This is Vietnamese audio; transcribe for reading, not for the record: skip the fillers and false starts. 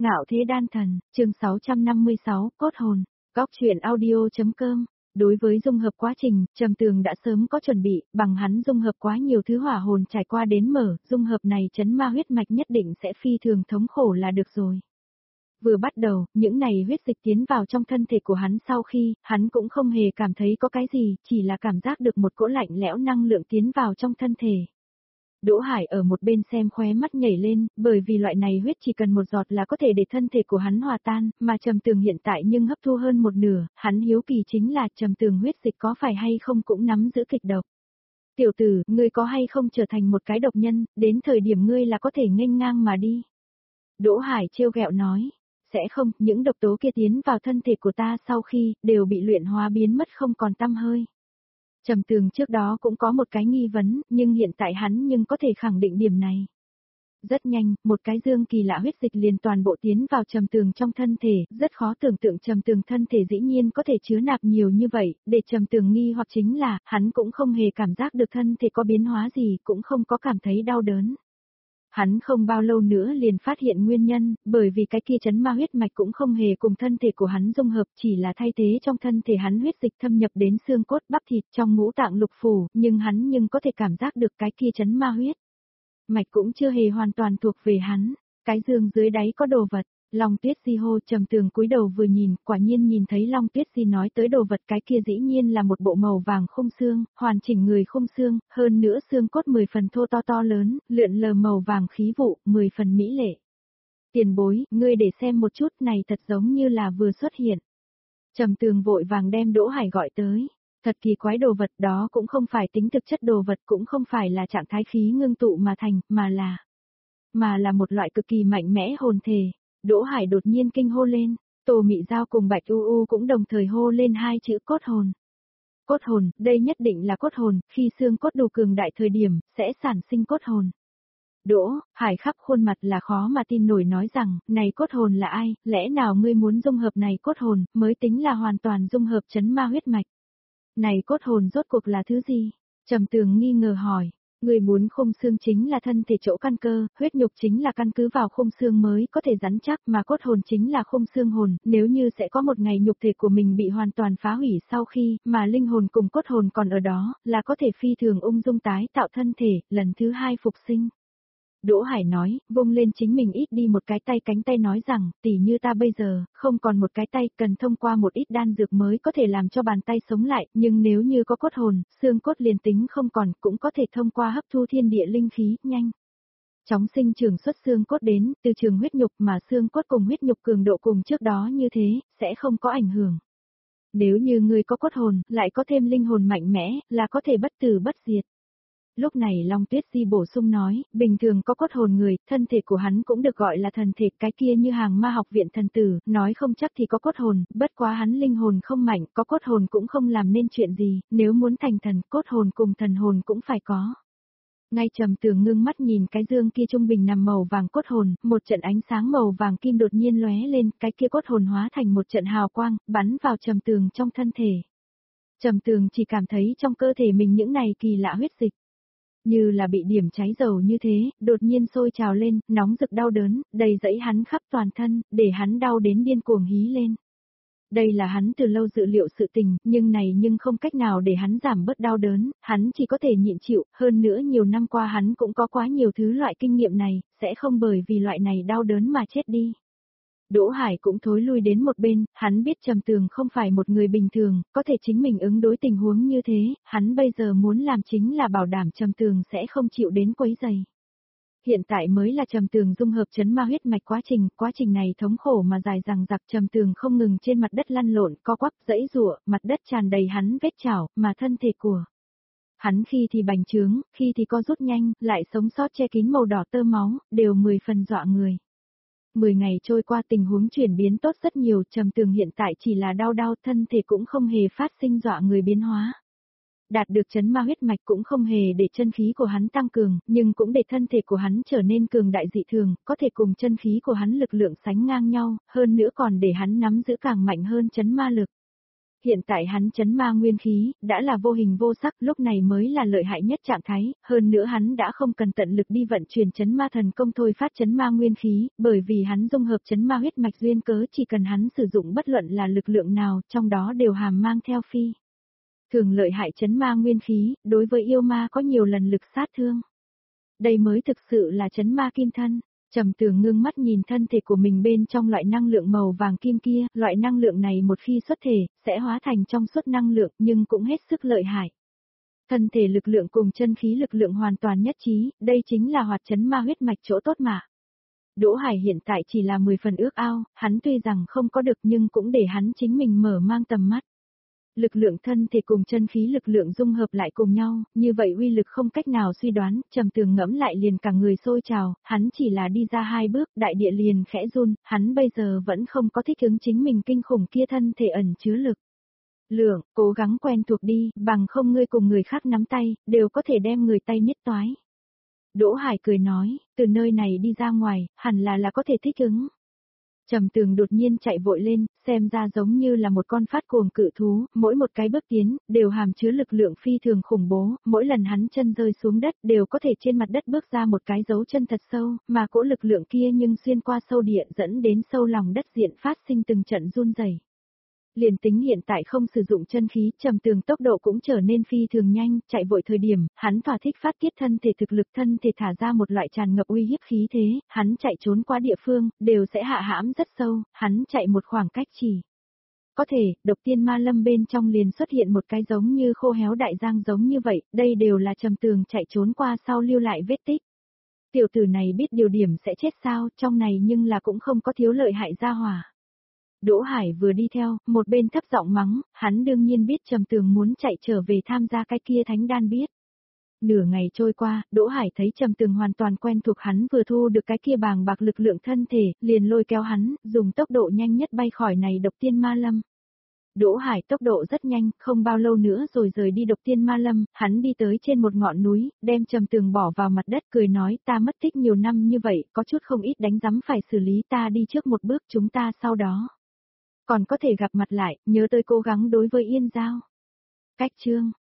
Ngạo thế đan thần, chương 656, cốt hồn, góc truyện audio.com. Đối với dung hợp quá trình, Trầm Tường đã sớm có chuẩn bị, bằng hắn dung hợp quá nhiều thứ hỏa hồn trải qua đến mở, dung hợp này chấn ma huyết mạch nhất định sẽ phi thường thống khổ là được rồi. Vừa bắt đầu, những này huyết dịch tiến vào trong thân thể của hắn sau khi, hắn cũng không hề cảm thấy có cái gì, chỉ là cảm giác được một cỗ lạnh lẽo năng lượng tiến vào trong thân thể. Đỗ Hải ở một bên xem khóe mắt nhảy lên, bởi vì loại này huyết chỉ cần một giọt là có thể để thân thể của hắn hòa tan, mà Trầm Tường hiện tại nhưng hấp thu hơn một nửa, hắn hiếu kỳ chính là Trầm Tường huyết dịch có phải hay không cũng nắm giữ kịch độc. Tiểu tử, ngươi có hay không trở thành một cái độc nhân, đến thời điểm ngươi là có thể nghênh ngang mà đi. Đỗ Hải trêu ghẹo nói, sẽ không, những độc tố kia tiến vào thân thể của ta sau khi, đều bị luyện hóa biến mất không còn tăm hơi. Trầm Tường trước đó cũng có một cái nghi vấn, nhưng hiện tại hắn nhưng có thể khẳng định điểm này. Rất nhanh, một cái dương kỳ lạ huyết dịch liền toàn bộ tiến vào Trầm Tường trong thân thể, rất khó tưởng tượng Trầm Tường thân thể dĩ nhiên có thể chứa nạp nhiều như vậy, để Trầm Tường nghi hoặc chính là, hắn cũng không hề cảm giác được thân thể có biến hóa gì, cũng không có cảm thấy đau đớn. Hắn không bao lâu nữa liền phát hiện nguyên nhân, bởi vì cái kia chấn ma huyết mạch cũng không hề cùng thân thể của hắn dung hợp, chỉ là thay thế trong thân thể hắn huyết dịch thâm nhập đến xương cốt bắp thịt trong ngũ tạng lục phủ, nhưng hắn có thể cảm giác được cái kia chấn ma huyết mạch cũng chưa hề hoàn toàn thuộc về hắn. Cái giường dưới đáy có đồ vật. Long Tuyết Di hô. Trầm Tường cúi đầu vừa nhìn, quả nhiên nhìn thấy Long Tuyết Di nói tới đồ vật, cái kia dĩ nhiên là một bộ màu vàng khung xương, hoàn chỉnh người khung xương, hơn nữa xương cốt 10 phần thô to to lớn, lượn lờ màu vàng khí vụ, 10 phần mỹ lệ. Tiền bối, ngươi để xem một chút, này thật giống như là vừa xuất hiện. Trầm Tường vội vàng đem Đỗ Hải gọi tới. Thật kỳ quái, đồ vật đó cũng không phải tính thực chất đồ vật, cũng không phải là trạng thái khí ngưng tụ mà thành, mà là một loại cực kỳ mạnh mẽ hồn thể. Đỗ Hải đột nhiên kinh hô lên, Tô Mị Giao cùng Bạch U U cũng đồng thời hô lên hai chữ cốt hồn. Cốt hồn, đây nhất định là cốt hồn, khi xương cốt đủ cường đại thời điểm, sẽ sản sinh cốt hồn. Đỗ Hải khắp khuôn mặt là khó mà tin nổi nói rằng, này cốt hồn là ai, lẽ nào ngươi muốn dung hợp này cốt hồn, mới tính là hoàn toàn dung hợp chấn ma huyết mạch. Này cốt hồn rốt cuộc là thứ gì? Trầm Tường nghi ngờ hỏi. Người muốn khung xương chính là thân thể chỗ căn cơ, huyết nhục chính là căn cứ vào khung xương mới có thể rắn chắc, mà cốt hồn chính là khung xương hồn, nếu như sẽ có một ngày nhục thể của mình bị hoàn toàn phá hủy sau khi, mà linh hồn cùng cốt hồn còn ở đó, là có thể phi thường ung dung tái tạo thân thể, lần thứ hai phục sinh. Đỗ Hải nói, vung lên chính mình ít đi một cái tay cánh tay nói rằng, tỉ như ta bây giờ, không còn một cái tay, cần thông qua một ít đan dược mới có thể làm cho bàn tay sống lại, nhưng nếu như có cốt hồn, xương cốt liền tính không còn, cũng có thể thông qua hấp thu thiên địa linh khí, nhanh chóng sinh trưởng xuất xương cốt đến, từ trường huyết nhục mà xương cốt cùng huyết nhục cường độ cùng trước đó như thế, sẽ không có ảnh hưởng. Nếu như người có cốt hồn, lại có thêm linh hồn mạnh mẽ, là có thể bất tử bất diệt. Lúc này Long Tuyết Di bổ sung nói, bình thường có cốt hồn người, thân thể của hắn cũng được gọi là thần thể, cái kia như hàng ma học viện thần tử, nói không chắc thì có cốt hồn, bất quá hắn linh hồn không mạnh, có cốt hồn cũng không làm nên chuyện gì, nếu muốn thành thần, cốt hồn cùng thần hồn cũng phải có. Ngay Trầm Tường ngưng mắt nhìn cái dương kia trung bình nằm màu vàng cốt hồn, một trận ánh sáng màu vàng kim đột nhiên lóe lên, cái kia cốt hồn hóa thành một trận hào quang, bắn vào Trầm Tường trong thân thể. Trầm Tường chỉ cảm thấy trong cơ thể mình những này kỳ lạ huyết dịch, như là bị điểm cháy dầu như thế, đột nhiên sôi trào lên, nóng rực đau đớn, đầy dẫy hắn khắp toàn thân, để hắn đau đến điên cuồng hí lên. Đây là hắn từ lâu dự liệu sự tình, nhưng không cách nào để hắn giảm bớt đau đớn, hắn chỉ có thể nhịn chịu, hơn nữa nhiều năm qua hắn cũng có quá nhiều thứ loại kinh nghiệm này, sẽ không bởi vì loại này đau đớn mà chết đi. Đỗ Hải cũng thối lui đến một bên, hắn biết Trầm Tường không phải một người bình thường, có thể chính mình ứng đối tình huống như thế, hắn bây giờ muốn làm chính là bảo đảm Trầm Tường sẽ không chịu đến quấy rầy. Hiện tại mới là Trầm Tường dung hợp chấn ma huyết mạch quá trình này thống khổ mà dài dằng dặc, Trầm Tường không ngừng trên mặt đất lăn lộn, co quắp, giãy giụa, mặt đất tràn đầy hắn vết chảo, mà thân thể của hắn khi thì bành trướng, khi thì co rút nhanh, lại sống sót che kín màu đỏ tơ máu, đều 10 phần dọa người. 10 ngày trôi qua tình huống chuyển biến tốt rất nhiều, Trầm Tường hiện tại chỉ là đau thân thể cũng không hề phát sinh dọa người biến hóa. Đạt được chấn ma huyết mạch cũng không hề để chân khí của hắn tăng cường, nhưng cũng để thân thể của hắn trở nên cường đại dị thường, có thể cùng chân khí của hắn lực lượng sánh ngang nhau, hơn nữa còn để hắn nắm giữ càng mạnh hơn chấn ma lực. Hiện tại hắn chấn ma nguyên khí, đã là vô hình vô sắc, lúc này mới là lợi hại nhất trạng thái, hơn nữa hắn đã không cần tận lực đi vận chuyển chấn ma thần công thôi phát chấn ma nguyên khí, bởi vì hắn dung hợp chấn ma huyết mạch duyên cớ chỉ cần hắn sử dụng bất luận là lực lượng nào, trong đó đều hàm mang theo phi. Thường lợi hại chấn ma nguyên khí, đối với yêu ma có nhiều lần lực sát thương. Đây mới thực sự là chấn ma kim thân. Trầm Tường ngưng mắt nhìn thân thể của mình bên trong loại năng lượng màu vàng kim kia, loại năng lượng này một khi xuất thể, sẽ hóa thành trong suốt năng lượng nhưng cũng hết sức lợi hại. Thân thể lực lượng cùng chân khí lực lượng hoàn toàn nhất trí, đây chính là hoạt chấn ma huyết mạch chỗ tốt mà. Đỗ Hải hiện tại chỉ là 10 phần ước ao, hắn tuy rằng không có được nhưng cũng để hắn chính mình mở mang tầm mắt. Lực lượng thân thể cùng chân khí lực lượng dung hợp lại cùng nhau, như vậy uy lực không cách nào suy đoán, Trầm Tường ngẫm lại liền cả người sôi trào, hắn chỉ là đi ra 2 bước, đại địa liền khẽ run, hắn bây giờ vẫn không có thích ứng chính mình kinh khủng kia thân thể ẩn chứa lực. Lượng, cố gắng quen thuộc đi, bằng không ngươi cùng người khác nắm tay, đều có thể đem người tay niết toái. Đỗ Hải cười nói, từ nơi này đi ra ngoài, hẳn là có thể thích ứng. Trầm Tường đột nhiên chạy vội lên, xem ra giống như là một con phát cuồng cự thú, mỗi một cái bước tiến, đều hàm chứa lực lượng phi thường khủng bố, mỗi lần hắn chân rơi xuống đất đều có thể trên mặt đất bước ra một cái dấu chân thật sâu, mà cỗ lực lượng kia nhưng xuyên qua sâu địa dẫn đến sâu lòng đất diện phát sinh từng trận run rẩy. Liền tính hiện tại không sử dụng chân khí, Trầm Tường tốc độ cũng trở nên phi thường nhanh, chạy vội thời điểm, hắn thỏa thích phát tiết thân thể thực lực thân thể thả ra một loại tràn ngập uy hiếp khí thế, hắn chạy trốn qua địa phương, đều sẽ hạ hãm rất sâu, hắn chạy một khoảng cách chỉ. Có thể, độc tiên ma lâm bên trong liền xuất hiện một cái giống như khô héo đại giang giống như vậy, đây đều là Trầm Tường chạy trốn qua sau lưu lại vết tích. Tiểu tử này biết điều điểm sẽ chết sao, trong này nhưng là cũng không có thiếu lợi hại gia hỏa. Đỗ Hải vừa đi theo, một bên thấp giọng mắng, hắn đương nhiên biết Trầm Tường muốn chạy trở về tham gia cái kia thánh đan biết. Nửa ngày trôi qua, Đỗ Hải thấy Trầm Tường hoàn toàn quen thuộc hắn vừa thu được cái kia bàng bạc lực lượng thân thể, liền lôi kéo hắn, dùng tốc độ nhanh nhất bay khỏi này độc tiên ma lâm. Đỗ Hải tốc độ rất nhanh, không bao lâu nữa rồi rời đi độc tiên ma lâm, hắn đi tới trên một ngọn núi, đem Trầm Tường bỏ vào mặt đất cười nói ta mất tích nhiều năm như vậy, có chút không ít đánh rắm phải xử lý ta đi trước một bước chúng ta sau đó. Còn có thể gặp mặt lại, nhớ tới cố gắng đối với Yên Giao. Cách chương